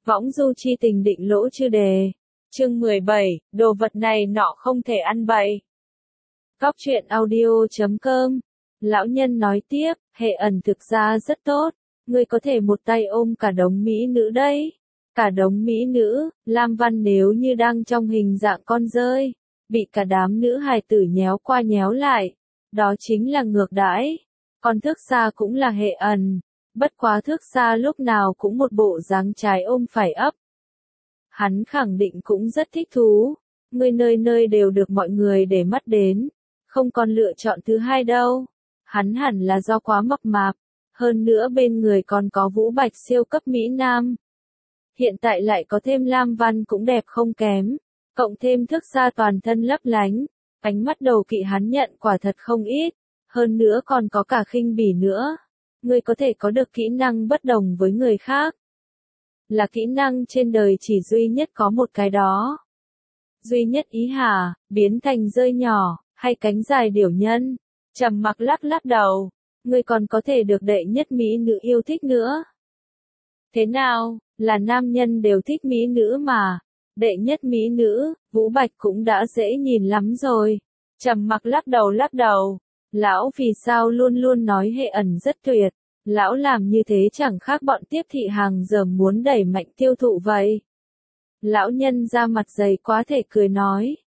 Võng du chi tình định lỗ chư đề. Chương 17, đồ vật này nọ không thể ăn bậy. Cóc truyện audio.com. Lão nhân nói tiếp, hệ ẩn thực ra rất tốt, ngươi có thể một tay ôm cả đống mỹ nữ đấy. Cả đống mỹ nữ, Lam Văn nếu như đang trong hình dạng con dơi, bị cả đám nữ hài tử nhéo qua nhéo lại, đó chính là ngược đãi. Còn Thước Xa cũng là hệ ẩn, bất quá Thước Xa lúc nào cũng một bộ dáng trái ôm phải ấp. Hắn khẳng định cũng rất thích thú, ngươi nơi nơi đều được mọi người để mắt đến, không còn lựa chọn thứ hai đâu. Hắn hẳn là do quá mập mạp, hơn nữa bên người còn có Vũ Bạch siêu cấp Mỹ Nam. Hiện tại lại có thêm Lam Văn cũng đẹp không kém, cộng thêm Thước Xa toàn thân lấp lánh, ánh mắt đầu kỵ hắn nhận quả thật không ít, hơn nữa còn có cả khinh bỉ nữa. Ngươi có thể có được kỹ năng bất đồng với người khác. Là kỹ năng trên đời chỉ duy nhất có một cái đó. Duy nhất ý hả, biến thành rơi nhỏ, hay cánh dài điểu nhân. Trầm Mặc lắc lắc đầu, ngươi còn có thể được đệ nhất mỹ nữ yêu thích nữa. Thế nào, là nam nhân đều thích mỹ nữ mà. Đệ nhất mỹ nữ, Vũ Bạch cũng đã dễ nhìn lắm rồi. Trầm Mặc lắc đầu. Lão vì sao luôn luôn nói hệ ẩn rất tuyệt. Lão làm như thế chẳng khác bọn tiếp thị hàng giờ muốn đẩy mạnh tiêu thụ vậy. Lão nhân ra mặt dày quá thể cười nói.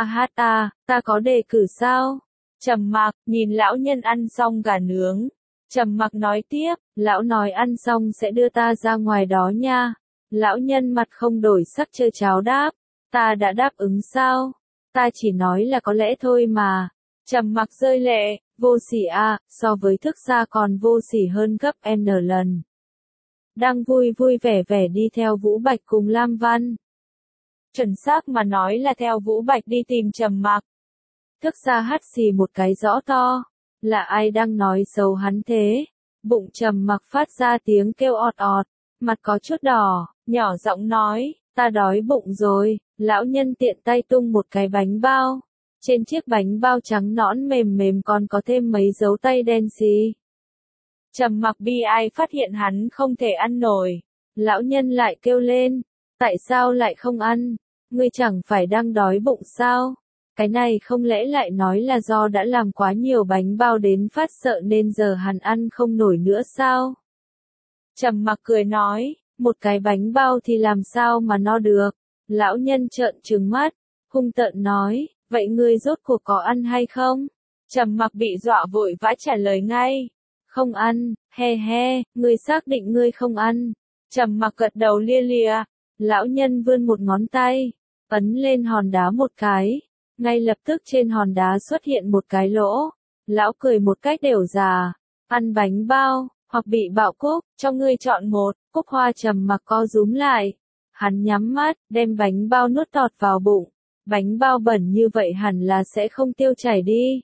Ta có đề cử sao? Trầm Mặc nhìn lão nhân ăn xong gà nướng. Trầm Mặc nói tiếp, lão nói ăn xong sẽ đưa ta ra ngoài đó nha. Lão nhân mặt không đổi sắc trơ cháo đáp. Ta đã đáp ứng sao? Ta chỉ nói là có lẽ thôi mà. Trầm Mặc rơi lệ, vô sỉ à, so với Thước Xa còn vô sỉ hơn gấp N lần. Đang vui vẻ đi theo Vũ Bạch cùng Lam Văn. Chuẩn xác mà nói là theo Vũ Bạch đi tìm Trầm Mặc. Thước Xa hắt xì một cái rõ to. Là ai đang nói xấu hắn thế? Bụng Trầm Mặc phát ra tiếng kêu ọt ọt, mặt có chút đỏ, nhỏ giọng nói, ta đói bụng rồi. Lão nhân tiện tay tung một cái bánh bao. Trên chiếc bánh bao trắng nõn mềm còn có thêm mấy dấu tay đen xì. Trầm Mặc bi ai phát hiện hắn không thể ăn nổi. Lão nhân lại kêu lên, tại sao lại không ăn? Ngươi chẳng phải đang đói bụng sao? Cái này không lẽ lại nói là do đã làm quá nhiều bánh bao đến phát sợ nên giờ hắn ăn không nổi nữa sao? Trầm Mặc cười nói, một cái bánh bao thì làm sao mà no được? Lão nhân trợn trừng mắt, hung tợn nói, vậy ngươi rốt cuộc có ăn hay không? Trầm Mặc bị dọa vội vã trả lời ngay, không ăn, ngươi xác định ngươi không ăn? Trầm Mặc gật đầu lia lịa. Lão nhân vươn một ngón tay, ấn lên hòn đá một cái, ngay lập tức trên hòn đá xuất hiện một cái lỗ. Lão cười một cách đều già, ăn bánh bao, hoặc bị bạo cúc, cho ngươi chọn một. Cúc Hoa Trầm Mặc co rúm lại, hắn nhắm mắt, đem bánh bao nuốt tọt vào bụng. Bánh bao bẩn như vậy hẳn là sẽ không tiêu chảy đi.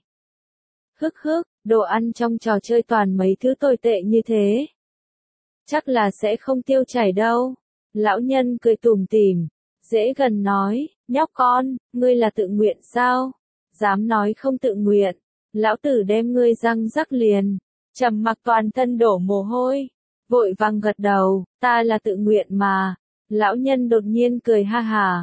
Đồ ăn trong trò chơi toàn mấy thứ tồi tệ như thế. Chắc là sẽ không tiêu chảy đâu. Lão nhân cười tủm tỉm, dễ gần nói, nhóc con, ngươi là tự nguyện sao? Dám nói không tự nguyện, lão tử đem ngươi răng rắc liền. Trầm Mặc toàn thân đổ mồ hôi, vội vàng gật đầu, ta là tự nguyện mà. Lão nhân đột nhiên cười ha hả.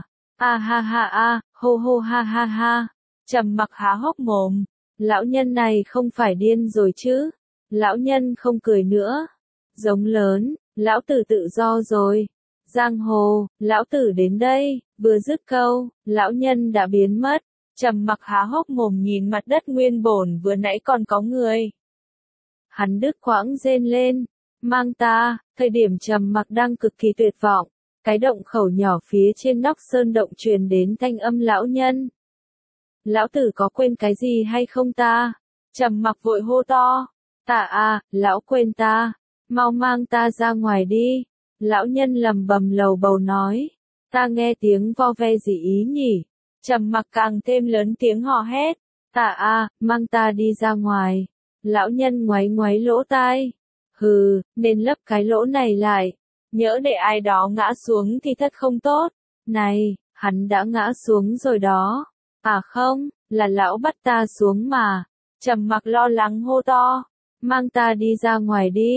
Hô ha. Trầm Mặc há hốc mồm, lão nhân này không phải điên rồi chứ? Lão nhân không cười nữa, giống lớn, lão tử tự do rồi. Giang hồ, lão tử đến đây. Vừa dứt câu, lão nhân đã biến mất. Trầm Mặc há hốc mồm nhìn mặt đất nguyên bổn vừa nãy còn có người. Hắn đứt quãng rên lên, mang ta. Thời điểm Trầm Mặc đang cực kỳ tuyệt vọng, cái động khẩu nhỏ phía trên nóc sơn động truyền đến thanh âm lão nhân. Lão tử có quên cái gì hay không ta? Trầm Mặc vội hô to. Lão quên ta. Mau mang ta ra ngoài đi. Lão nhân lầm bầm lầu bầu nói. Ta nghe tiếng vo ve gì ý nhỉ? Trầm Mặc càng thêm lớn tiếng hò hét. Mang ta đi ra ngoài. Lão nhân ngoáy lỗ tai. Hừ, nên lấp cái lỗ này lại. Nhỡ để ai đó ngã xuống thì thật không tốt. Này, hắn đã ngã xuống rồi đó. Không, là lão bắt ta xuống mà. Trầm Mặc lo lắng hô to. Mang ta đi ra ngoài đi.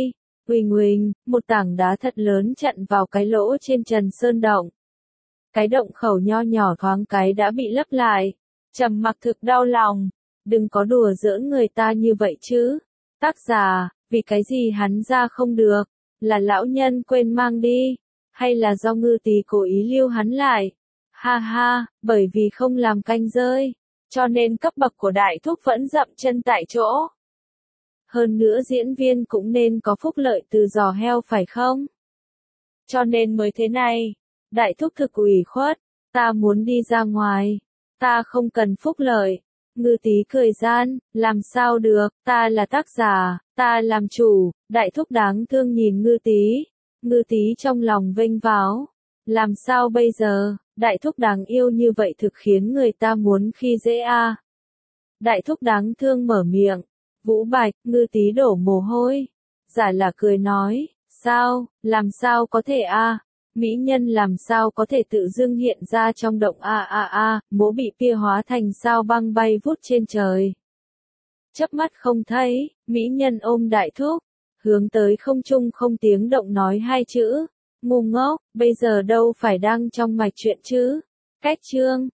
Huỳnh huỳnh, một tảng đá thật lớn chặn vào cái lỗ trên trần sơn động. Cái động khẩu nho nhỏ thoáng cái đã bị lấp lại. Trầm Mặc thực đau lòng. Đừng có đùa giỡn người ta như vậy chứ. Tác giả, vì cái gì hắn ra không được? Là lão nhân quên mang đi? Hay là do Ngư Tý cố ý lưu hắn lại? Ha ha, bởi vì không làm canh rơi. Cho nên cấp bậc của đại thúc vẫn dậm chân tại chỗ. Hơn nữa diễn viên cũng nên có phúc lợi từ giò heo phải không? Cho nên mới thế này. Đại thúc thực ủy khuất. Ta muốn đi ra ngoài. Ta không cần phúc lợi. Ngư Tý cười gian, làm sao được, ta là tác giả, ta làm chủ. Đại thúc đáng thương nhìn Ngư Tý. Ngư Tý trong lòng vênh váo. Làm sao bây giờ, đại thúc đáng yêu như vậy thực khiến người ta muốn khi dễ a. Đại thúc đáng thương mở miệng. Vũ Bạch, Ngư Tý đổ mồ hôi. Giả là cười nói, sao, làm sao có thể a? Mỹ nhân làm sao có thể tự dưng hiện ra trong động mỗ bị pia hóa thành sao băng bay vút trên trời. Chớp mắt không thấy, mỹ nhân ôm đại thúc, hướng tới không trung không tiếng động nói hai chữ, ngu ngốc, bây giờ đâu phải đang trong mạch chuyện chứ. Cách chương